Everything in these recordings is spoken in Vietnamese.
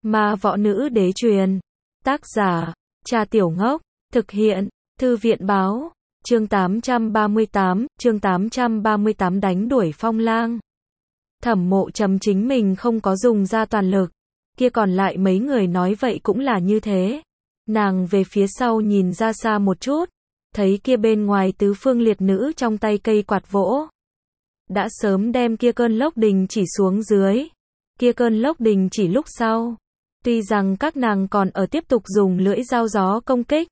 Ma võ nữ đế truyền. Tác giả, Trà Tiểu Ngốc. Thực hiện, Thư viện báo. Chương 838 đánh đuổi Phong Lang. Thẩm Mộ Trầm chính mình không có dùng ra toàn lực. Kia còn lại mấy người nói vậy cũng là như thế. Nàng về phía sau nhìn ra xa một chút. Thấy kia bên ngoài tứ phương liệt nữ trong tay cây quạt vỗ. Đã sớm đem kia cơn lốc đình chỉ xuống dưới. Kia cơn lốc đình chỉ lúc sau. Tuy rằng các nàng còn ở tiếp tục dùng lưỡi dao gió công kích.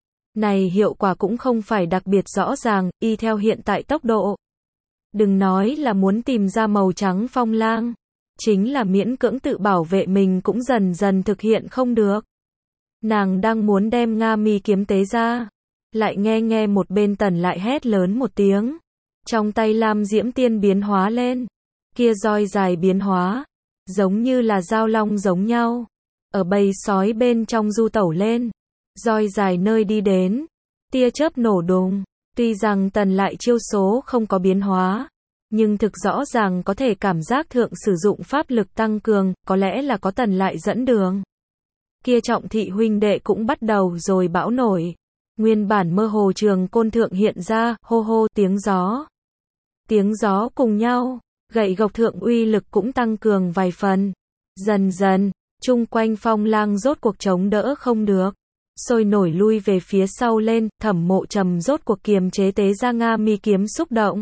Này hiệu quả cũng không phải đặc biệt rõ ràng, y theo hiện tại tốc độ. Đừng nói là muốn tìm ra màu trắng Phong Lang. Chính là miễn cưỡng tự bảo vệ mình cũng dần dần thực hiện không được. Nàng đang muốn đem Nga Mi kiếm tế ra. Lại nghe một bên Tần lại hét lớn một tiếng. Trong tay Lam Diễm Tiên biến hóa lên. Kia roi dài biến hóa. Giống như là dao long giống nhau. Ở bầy sói bên trong du tẩu lên. Roi dài nơi đi đến. Tia chớp nổ đùng. Tuy rằng Tần lại chiêu số không có biến hóa. Nhưng thực rõ ràng có thể cảm giác thượng sử dụng pháp lực tăng cường. Có lẽ là có Tần lại dẫn đường. Kia Trọng thị huynh đệ cũng bắt đầu rồi bão nổi. Nguyên bản mơ hồ trường côn thượng hiện ra, hô hô tiếng gió. Tiếng gió cùng nhau, gậy gộc thượng uy lực cũng tăng cường vài phần. Dần dần, chung quanh Phong Lang rốt cuộc chống đỡ không được. Sôi nổi lui về phía sau lên, Thẩm Mộ Trầm rốt cuộc kiềm chế tế ra Nga Mi kiếm xúc động.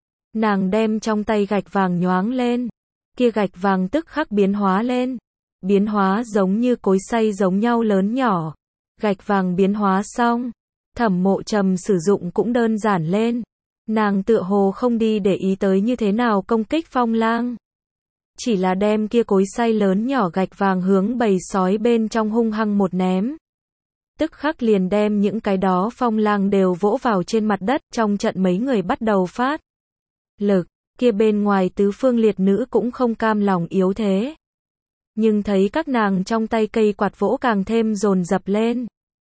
Nàng đem trong tay gạch vàng nhoáng lên. Kia gạch vàng tức khắc biến hóa lên. Biến hóa giống như cối xay giống nhau lớn nhỏ. Gạch vàng biến hóa xong. Thẩm Mộ Trầm sử dụng cũng đơn giản lên. Nàng tựa hồ không đi để ý tới như thế nào công kích Phong Lang. Chỉ là đem kia cối xay lớn nhỏ gạch vàng hướng bầy sói bên trong hung hăng một ném. Tức khắc liền đem những cái đó Phong Lang đều vỗ vào trên mặt đất. Trong trận mấy người bắt đầu phát lực. Kia bên ngoài tứ phương liệt nữ cũng không cam lòng yếu thế. Nhưng thấy các nàng trong tay cây quạt vỗ càng thêm dồn dập lên.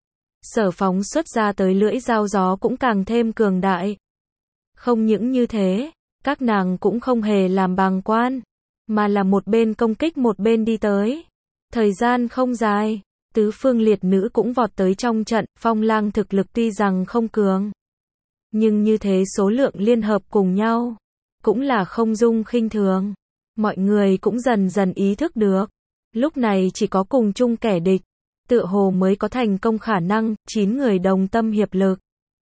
Sở phóng xuất ra tới lưỡi dao gió cũng càng thêm cường đại. Không những như thế, các nàng cũng không hề làm bàng quan, mà là một bên công kích một bên đi tới. Thời gian không dài, tứ phương liệt nữ cũng vọt tới trong trận. Phong Lang thực lực tuy rằng không cường, nhưng như thế số lượng liên hợp cùng nhau, cũng là không dung khinh thường. Mọi người cũng dần dần ý thức được, lúc này chỉ có cùng chung kẻ địch, tựa hồ mới có thành công khả năng. 9 người đồng tâm hiệp lực.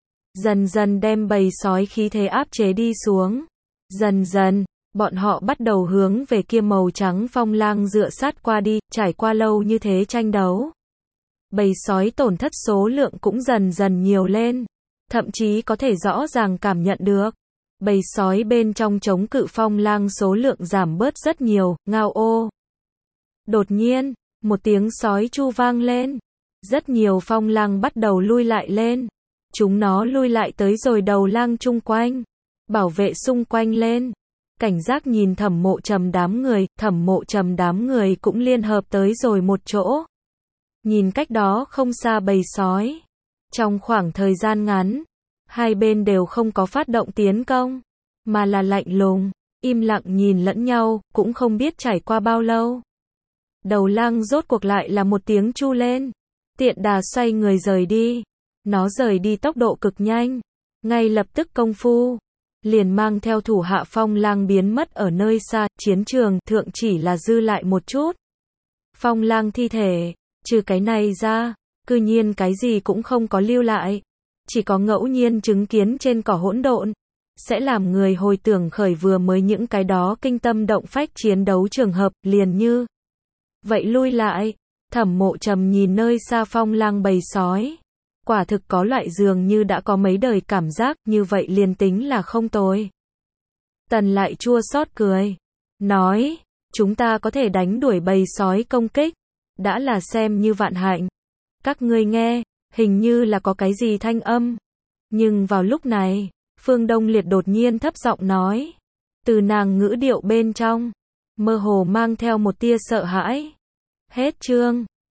Dần dần đem bầy sói khí thế áp chế đi xuống. Dần dần, bọn họ bắt đầu hướng về kia màu trắng Phong Lang dựa sát qua đi. Trải qua lâu như thế tranh đấu, bầy sói tổn thất số lượng cũng dần dần nhiều lên. Thậm chí có thể rõ ràng cảm nhận được. Bầy sói bên trong chống cự Phong Lang số lượng giảm bớt rất nhiều. Ngao ô. Đột nhiên, một tiếng sói chu vang lên. Rất nhiều Phong Lang bắt đầu lui lại lên. Chúng nó lui lại tới rồi đầu lang chung quanh. Bảo vệ xung quanh lên. Cảnh giác nhìn Thẩm Mộ Trầm đám người. Thẩm Mộ Trầm đám người cũng liên hợp tới rồi một chỗ. Nhìn cách đó không xa bầy sói. Trong khoảng thời gian ngắn, hai bên đều không có phát động tiến công, mà là lạnh lùng, im lặng nhìn lẫn nhau. Cũng không biết trải qua bao lâu, đầu lang rốt cuộc lại là một tiếng chu lên. Tiện đà xoay người rời đi. Nó rời đi tốc độ cực nhanh. Ngay lập tức công phu, liền mang theo thủ hạ Phong Lang biến mất ở nơi xa. Chiến trường thượng chỉ là dư lại một chút Phong Lang thi thể. Trừ cái này ra, cư nhiên cái gì cũng không có lưu lại. Chỉ có ngẫu nhiên chứng kiến trên cỏ hỗn độn. Sẽ làm người hồi tưởng khởi vừa mới những cái đó kinh tâm động phách chiến đấu trường hợp. Liền như vậy lui lại. Thẩm Mộ Trầm nhìn nơi xa Phong Lang bầy sói. Quả thực có loại dường như đã có mấy đời cảm giác. Như vậy liền tính là không tồi. Tần lại chua xót cười. Nói, chúng ta có thể đánh đuổi bầy sói công kích. Đã là xem như vạn hạnh. Các ngươi nghe, hình như là có cái gì thanh âm. Nhưng vào lúc này, Phương Đông Liệt đột nhiên thấp giọng nói. Từ nàng ngữ điệu bên trong, mơ hồ mang theo một tia sợ hãi. Hết chương.